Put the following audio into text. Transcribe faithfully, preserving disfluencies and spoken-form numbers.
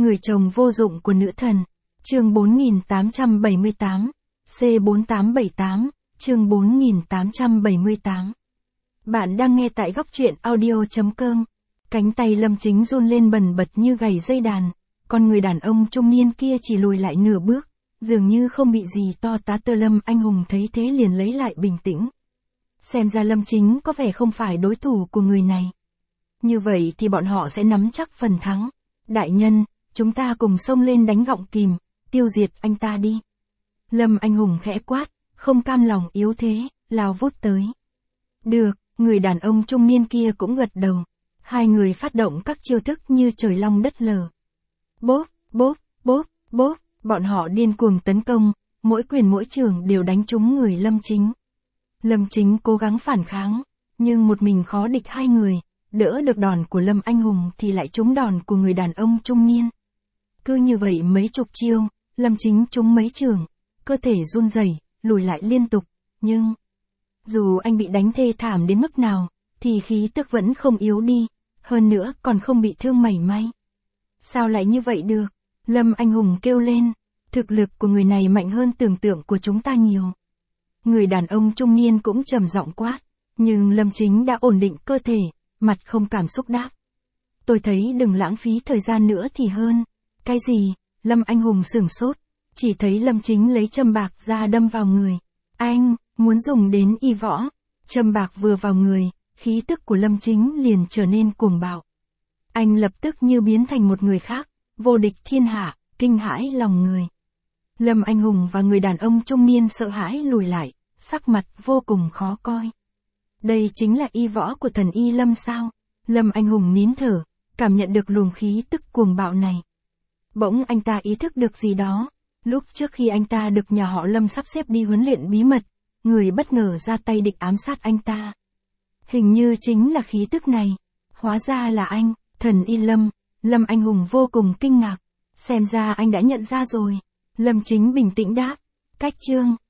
Người chồng vô dụng của nữ thần. Chương bốn nghìn tám trăm bảy mươi tám. C bốn tám bảy tám. Chương bốn nghìn tám trăm bảy mươi tám. Bạn đang nghe tại góc truyện audio chấm com. Cánh tay Lâm Chính run lên bần bật như gảy dây đàn, còn người đàn ông trung niên kia chỉ lùi lại nửa bước, dường như không bị gì to tá tơ. Lâm Anh Hùng thấy thế liền lấy lại bình tĩnh. Xem ra Lâm Chính có vẻ không phải đối thủ của người này. Như vậy thì bọn họ sẽ nắm chắc phần thắng. Đại nhân, chúng ta cùng xông lên đánh gọng kìm, tiêu diệt anh ta đi. Lâm Anh Hùng khẽ quát, không cam lòng yếu thế, lao vút tới. Được, người đàn ông trung niên kia cũng gật đầu. Hai người phát động các chiêu thức như trời long đất lở. Bốp, bốp, bốp, bốp, bọn họ điên cuồng tấn công, mỗi quyền mỗi trường đều đánh trúng người Lâm Chính. Lâm Chính cố gắng phản kháng, nhưng một mình khó địch hai người, đỡ được đòn của Lâm Anh Hùng thì lại trúng đòn của người đàn ông trung niên. Cứ như vậy mấy chục chiêu, Lâm Chính trúng mấy trường, cơ thể run rẩy, lùi lại liên tục, nhưng dù anh bị đánh thê thảm đến mức nào, thì khí tức vẫn không yếu đi, hơn nữa còn không bị thương mảy may. Sao lại như vậy được? Lâm Anh Hùng kêu lên, thực lực của người này mạnh hơn tưởng tượng của chúng ta nhiều. Người đàn ông trung niên cũng trầm giọng quát, nhưng Lâm Chính đã ổn định cơ thể, mặt không cảm xúc đáp. Tôi thấy đừng lãng phí thời gian nữa thì hơn. Cái gì? Lâm Anh Hùng sửng sốt, chỉ thấy Lâm Chính lấy châm bạc ra đâm vào người. Anh, muốn dùng đến y võ. Châm bạc vừa vào người, khí tức của Lâm Chính liền trở nên cuồng bạo. Anh lập tức như biến thành một người khác, vô địch thiên hạ, kinh hãi lòng người. Lâm Anh Hùng và người đàn ông trung niên sợ hãi lùi lại, sắc mặt vô cùng khó coi. Đây chính là y võ của thần y Lâm sao? Lâm Anh Hùng nín thở, cảm nhận được luồng khí tức cuồng bạo này. Bỗng anh ta ý thức được gì đó. Lúc trước khi anh ta được nhà họ Lâm sắp xếp đi huấn luyện bí mật, người bất ngờ ra tay định ám sát anh ta. Hình như chính là khí tức này. Hóa ra là anh, thần y Lâm. Lâm Anh Hùng vô cùng kinh ngạc. Xem ra anh đã nhận ra rồi. Lâm Chính bình tĩnh đáp. Cách chương.